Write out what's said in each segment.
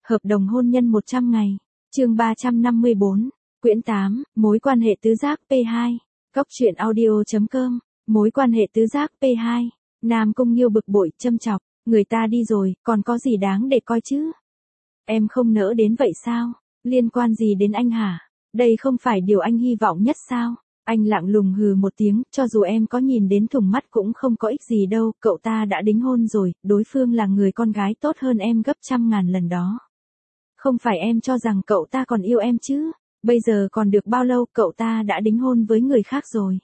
Hợp đồng hôn nhân 100 ngày. Chương 354. Quyển 8, mối quan hệ tứ giác P2. Cóc truyện audio.com. Mối quan hệ tứ giác P2. Nam Cung Nghiêu bực bội, châm chọc, người ta đi rồi, còn có gì đáng để coi chứ? Em không nỡ đến vậy sao? Liên quan gì đến anh hả? Đây không phải điều anh hy vọng nhất sao? Anh lặng lùng hừ một tiếng, cho dù em có nhìn đến thủng mắt cũng không có ích gì đâu, cậu ta đã đính hôn rồi, đối phương là người con gái tốt hơn em gấp trăm ngàn lần đó. Không phải em cho rằng cậu ta còn yêu em chứ? Bây giờ còn được bao lâu cậu ta đã đính hôn với người khác rồi?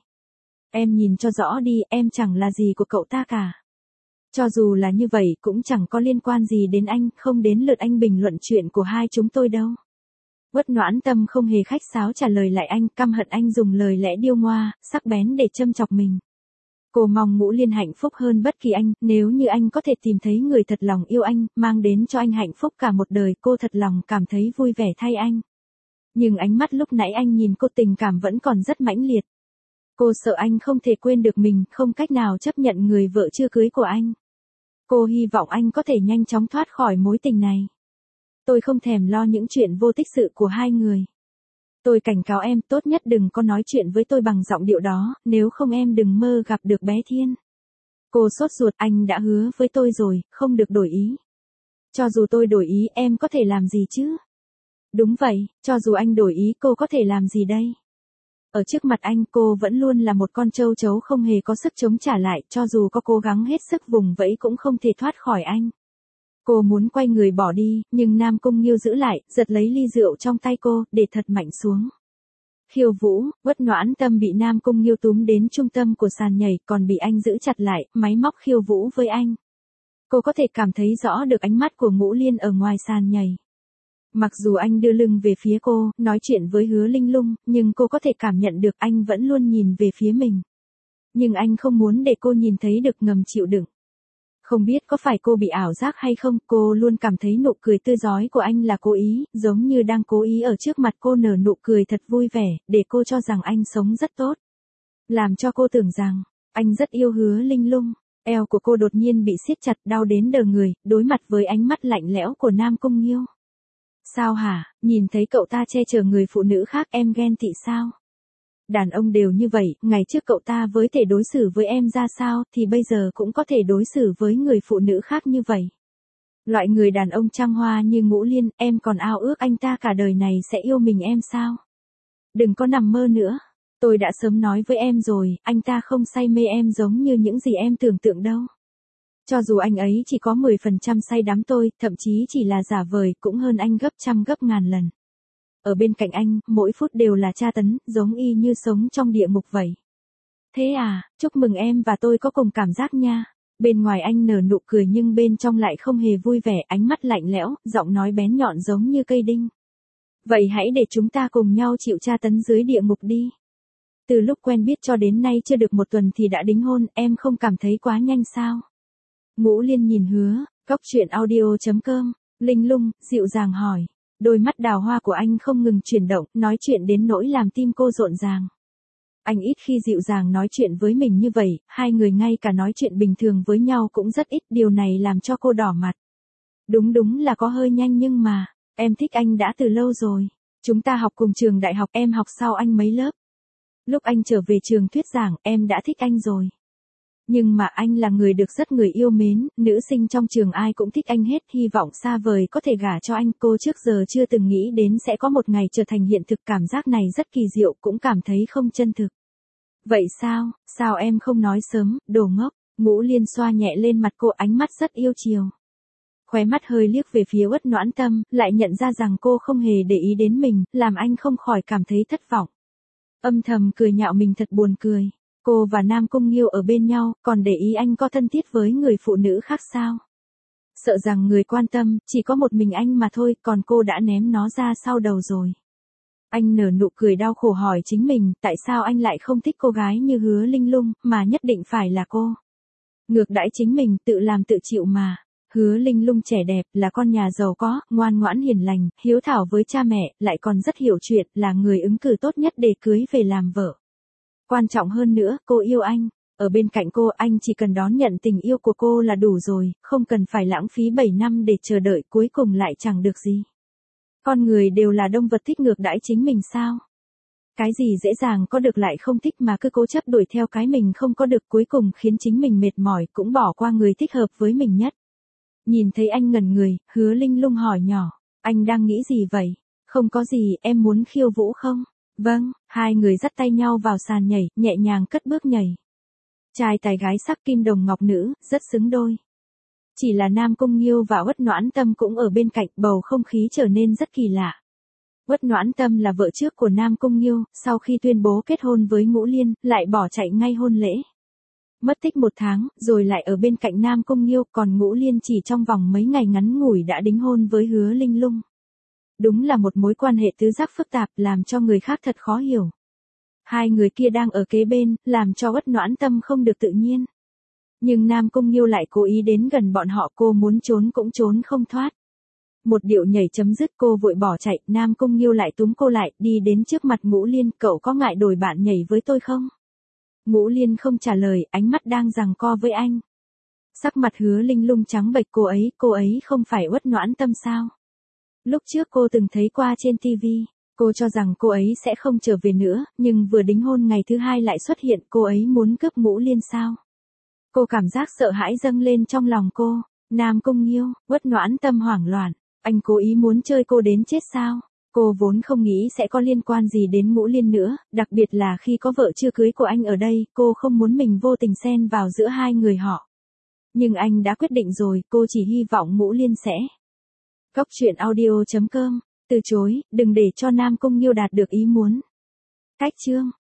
Em nhìn cho rõ đi, em chẳng là gì của cậu ta cả. Cho dù là như vậy cũng chẳng có liên quan gì đến anh, không đến lượt anh bình luận chuyện của hai chúng tôi đâu. Uất Noãn Tâm không hề khách sáo trả lời lại anh, căm hận anh dùng lời lẽ điêu ngoa, sắc bén để châm chọc mình. Cô mong Ngũ Liên hạnh phúc hơn bất kỳ anh, nếu như anh có thể tìm thấy người thật lòng yêu anh, mang đến cho anh hạnh phúc cả một đời, cô thật lòng cảm thấy vui vẻ thay anh. Nhưng ánh mắt lúc nãy anh nhìn cô tình cảm vẫn còn rất mãnh liệt. Cô sợ anh không thể quên được mình, không cách nào chấp nhận người vợ chưa cưới của anh. Cô hy vọng anh có thể nhanh chóng thoát khỏi mối tình này. Tôi không thèm lo những chuyện vô tích sự của hai người. Tôi cảnh cáo em tốt nhất đừng có nói chuyện với tôi bằng giọng điệu đó, nếu không em đừng mơ gặp được bé Thiên. Cô sốt ruột, anh đã hứa với tôi rồi, không được đổi ý. Cho dù tôi đổi ý em có thể làm gì chứ? Đúng vậy, cho dù anh đổi ý cô có thể làm gì đây? Ở trước mặt anh cô vẫn luôn là một con trâu trấu không hề có sức chống trả lại, cho dù có cố gắng hết sức vùng vẫy cũng không thể thoát khỏi anh. Cô muốn quay người bỏ đi, nhưng Nam Cung Nghiêu giữ lại, giật lấy ly rượu trong tay cô, để thật mạnh xuống. Khiêu vũ, Uất Noãn Tâm bị Nam Cung Nghiêu túm đến trung tâm của sàn nhảy, còn bị anh giữ chặt lại, máy móc khiêu vũ với anh. Cô có thể cảm thấy rõ được ánh mắt của Ngũ Liên ở ngoài sàn nhảy. Mặc dù anh đưa lưng về phía cô, nói chuyện với Hứa Linh Lung, nhưng cô có thể cảm nhận được anh vẫn luôn nhìn về phía mình. Nhưng anh không muốn để cô nhìn thấy được, ngầm chịu đựng. Không biết có phải cô bị ảo giác hay không, cô luôn cảm thấy nụ cười tươi rói của anh là cố ý, giống như đang cố ý ở trước mặt cô nở nụ cười thật vui vẻ, để cô cho rằng anh sống rất tốt. Làm cho cô tưởng rằng, anh rất yêu Hứa Linh Lung. Eo của cô đột nhiên bị siết chặt, đau đến đờ người, đối mặt với ánh mắt lạnh lẽo của Nam Cung Nghiêu. Sao hả, nhìn thấy cậu ta che chở người phụ nữ khác em ghen tị sao? Đàn ông đều như vậy, ngày trước cậu ta với thể đối xử với em ra sao, thì bây giờ cũng có thể đối xử với người phụ nữ khác như vậy. Loại người đàn ông trăng hoa như Ngũ Liên, em còn ao ước anh ta cả đời này sẽ yêu mình em sao? Đừng có nằm mơ nữa. Tôi đã sớm nói với em rồi, anh ta không say mê em giống như những gì em tưởng tượng đâu. Cho dù anh ấy chỉ có 10% say đắm tôi, thậm chí chỉ là giả vời, cũng hơn anh gấp trăm gấp ngàn lần. Ở bên cạnh anh, mỗi phút đều là tra tấn, giống y như sống trong địa ngục vậy. Thế à, chúc mừng em và tôi có cùng cảm giác nha. Bên ngoài anh nở nụ cười nhưng bên trong lại không hề vui vẻ, ánh mắt lạnh lẽo, giọng nói bén nhọn giống như cây đinh. Vậy hãy để chúng ta cùng nhau chịu tra tấn dưới địa ngục đi. Từ lúc quen biết cho đến nay chưa được một tuần thì đã đính hôn, em không cảm thấy quá nhanh sao? Ngũ Liên nhìn Hứa, Cóc truyện audio.com, Linh Lung, dịu dàng hỏi. Đôi mắt đào hoa của anh không ngừng chuyển động, nói chuyện đến nỗi làm tim cô rộn ràng. Anh ít khi dịu dàng nói chuyện với mình như vậy, hai người ngay cả nói chuyện bình thường với nhau cũng rất ít, điều này làm cho cô đỏ mặt. Đúng là có hơi nhanh nhưng mà, em thích anh đã từ lâu rồi. Chúng ta học cùng trường đại học, em học sau anh mấy lớp. Lúc anh trở về trường thuyết giảng, em đã thích anh rồi. Nhưng mà anh là người được rất người yêu mến, nữ sinh trong trường ai cũng thích anh hết, hy vọng xa vời có thể gả cho anh. Cô trước giờ chưa từng nghĩ đến sẽ có một ngày trở thành hiện thực, cảm giác này rất kỳ diệu, cũng cảm thấy không chân thực. Vậy sao em không nói sớm, đồ ngốc? Ngũ Liên xoa nhẹ lên mặt cô, ánh mắt rất yêu chiều. Khóe mắt hơi liếc về phía Uất Noãn Tâm, lại nhận ra rằng cô không hề để ý đến mình, làm anh không khỏi cảm thấy thất vọng. Âm thầm cười nhạo mình thật buồn cười. Cô và Nam Cung Nghiêu ở bên nhau, còn để ý anh có thân thiết với người phụ nữ khác sao? Sợ rằng người quan tâm, chỉ có một mình anh mà thôi, còn cô đã ném nó ra sau đầu rồi. Anh nở nụ cười đau khổ hỏi chính mình, tại sao anh lại không thích cô gái như Hứa Linh Lung, mà nhất định phải là cô? Ngược đãi chính mình, tự làm tự chịu mà. Hứa Linh Lung trẻ đẹp, là con nhà giàu có, ngoan ngoãn hiền lành, hiếu thảo với cha mẹ, lại còn rất hiểu chuyện, là người ứng cử tốt nhất để cưới về làm vợ. Quan trọng hơn nữa, cô yêu anh. ở bên cạnh cô, anh chỉ cần đón nhận tình yêu của cô là đủ rồi, không cần phải lãng phí 7 năm để chờ đợi cuối cùng lại chẳng được gì. Con người đều là động vật thích ngược đãi chính mình sao? Cái gì dễ dàng có được lại không thích mà cứ cố chấp đuổi theo cái mình không có được cuối cùng khiến chính mình mệt mỏi cũng bỏ qua người thích hợp với mình nhất. Nhìn thấy anh ngẩn người, Hứa Linh Lung hỏi nhỏ, anh đang nghĩ gì vậy? Không có gì, em muốn khiêu vũ không? Vâng, hai người dắt tay nhau vào sàn nhảy, nhẹ nhàng cất bước nhảy. Trai tài gái sắc kim đồng ngọc nữ, rất xứng đôi. Chỉ là Nam Cung Nghiêu và Uất Noãn Tâm cũng ở bên cạnh, bầu không khí trở nên rất kỳ lạ. Uất Noãn Tâm là vợ trước của Nam Cung Nghiêu, sau khi tuyên bố kết hôn với Ngũ Liên, lại bỏ chạy ngay hôn lễ. Mất tích 1 tháng, rồi lại ở bên cạnh Nam Cung Nghiêu, còn Ngũ Liên chỉ trong vòng mấy ngày ngắn ngủi đã đính hôn với Hứa Linh Lung. Đúng là một mối quan hệ tứ giác phức tạp, làm cho người khác thật khó hiểu. Hai người kia đang ở kế bên, làm cho Uất Noãn Tâm không được tự nhiên. Nhưng Nam Cung Nghiêu lại cố ý đến gần bọn họ, cô muốn trốn cũng trốn không thoát. Một điệu nhảy chấm dứt, cô vội bỏ chạy, Nam Cung Nghiêu lại túm cô lại, đi đến trước mặt Ngũ Liên, cậu có ngại đổi bạn nhảy với tôi không? Ngũ Liên không trả lời, ánh mắt đang giằng co với anh. Sắc mặt Hứa Linh Lung trắng bệch, cô ấy không phải Uất Noãn Tâm sao? Lúc trước cô từng thấy qua trên TV, cô cho rằng cô ấy sẽ không trở về nữa, nhưng vừa đính hôn ngày thứ hai lại xuất hiện, cô ấy muốn cướp Ngũ Liên sao? Cô cảm giác sợ hãi dâng lên trong lòng cô. Nam Cung Nghiêu, Uất Noãn Tâm hoảng loạn, anh cố ý muốn chơi cô đến chết sao? Cô vốn không nghĩ sẽ có liên quan gì đến Ngũ Liên nữa, đặc biệt là khi có vợ chưa cưới của anh ở đây, cô không muốn mình vô tình xen vào giữa hai người họ. Nhưng anh đã quyết định rồi, cô chỉ hy vọng Ngũ Liên sẽ. Góc truyện audio.com, từ chối, đừng để cho Nam Cung Nghiêu đạt được ý muốn. Cách chương